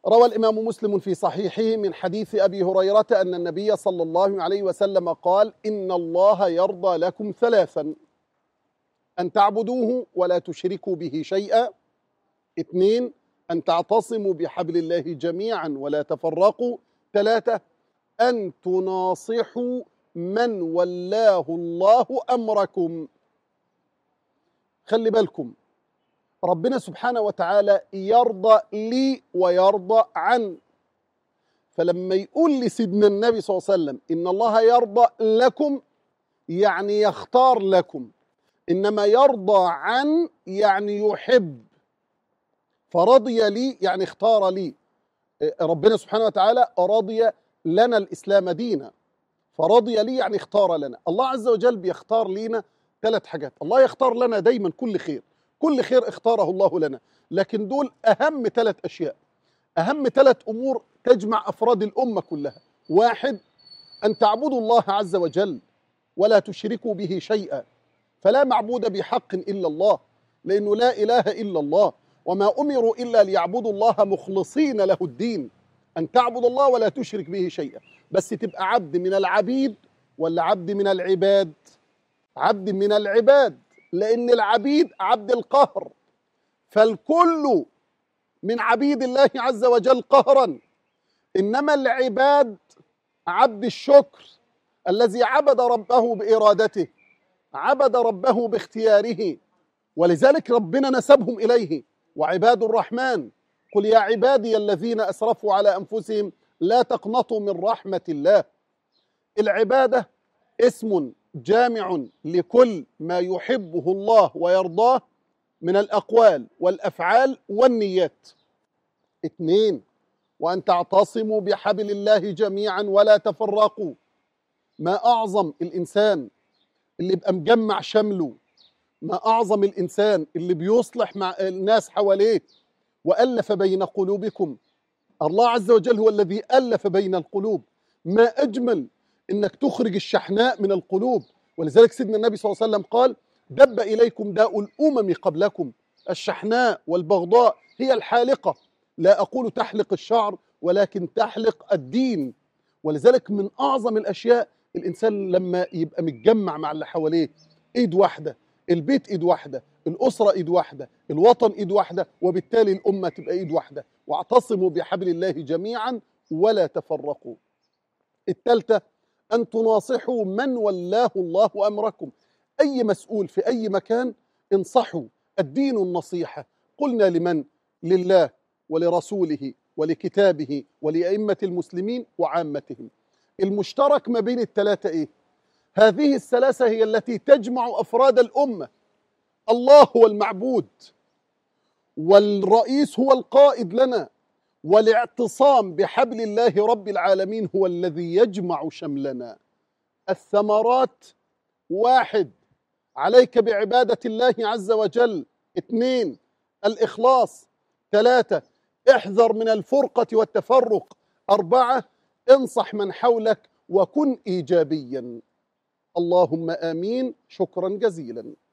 روى الإمام مسلم في صحيحه من حديث أبي هريرة أن النبي صلى الله عليه وسلم قال: إن الله يرضى لكم ثلاثا: أن تعبدوه ولا تشركوا به شيئا، 2 أن تعتصموا بحبل الله جميعا ولا تفرقوا، 3 أن تناصحوا من ولاه الله أمركم. خلي بالكم، ربنا سبحانه وتعالى يرضى لي ويرضى عن، فلما يقول لسيدنا النبي صلى الله عليه وسلم إن الله يرضى لكم يعني يختار لكم، إنما يرضى عن يعني يحب، فرضي لي يعني اختار لي. ربنا سبحانه وتعالى رضي لنا الإسلام دينا، فرضي لي يعني اختار لنا. الله عز وجل بيختار لنا 3 حاجات. الله يختار لنا دايما كل خير، كل خير اختاره الله لنا، لكن دول أهم 3 أشياء، أهم 3 أمور تجمع أفراد الأمة كلها. 1 أن تعبدوا الله عز وجل ولا تشركوا به شيئا، فلا معبود بحق إلا الله، لأنه لا إله إلا الله، وما أمروا إلا ليعبدوا الله مخلصين له الدين. أن تعبد الله ولا تشرك به شيئا، بس تبقى عبد من العبيد ولا عبد من العباد؟ عبد من العباد، لأن العبيد عبد القهر، فالكل من عبيد الله عز وجل قهرا، إنما العباد عبد الشكر الذي عبد ربه بإرادته، عبد ربه باختياره، ولذلك ربنا نسبهم إليه. وعباد الرحمن قل يا عبادي الذين أسرفوا على أنفسهم لا تقنطوا من رحمة الله. العبادة اسم جامع لكل ما يحبه الله ويرضاه من الأقوال والأفعال والنيات. 2 وأن تعتصموا بحبل الله جميعا ولا تفرقوا. ما أعظم الإنسان اللي يبقى مجمع شمله، ما أعظم الإنسان اللي بيصلح مع الناس حواليه. وألف بين قلوبكم، الله عز وجل هو الذي ألف بين القلوب. ما أجمل إنك تخرج الشحناء من القلوب، ولذلك سيدنا النبي صلى الله عليه وسلم قال: دب إليكم داء الأمم قبلكم، الشحناء والبغضاء هي الحالقة. لا أقول تحلق الشعر، ولكن تحلق الدين. ولذلك من أعظم الأشياء الإنسان لما يبقى متجمع مع اللي حواليه، إيد واحدة، البيت إيد واحدة، الأسرة إيد واحدة، الوطن إيد واحدة، وبالتالي الأمة تبقى إيد واحدة. واعتصموا بحبل الله جميعا ولا تفرقوا. 3 أن تناصحوا من ولاه الله أمركم. أي مسؤول في أي مكان انصحوا، الدين النصيحة. قلنا لمن؟ لله ولرسوله ولكتابه ولأئمة المسلمين وعامتهم. المشترك ما بين ال3 إيه؟ هذه ال3 هي التي تجمع أفراد الأمة. الله هو المعبود، والرئيس هو القائد لنا، والاعتصام بحبل الله رب العالمين هو الذي يجمع شملنا. الثمرات: 1 عليك بعبادة الله عز وجل، 2 الإخلاص، 3 احذر من الفرقة والتفرق، 4 انصح من حولك وكن إيجابيا. اللهم آمين. شكرا جزيلا.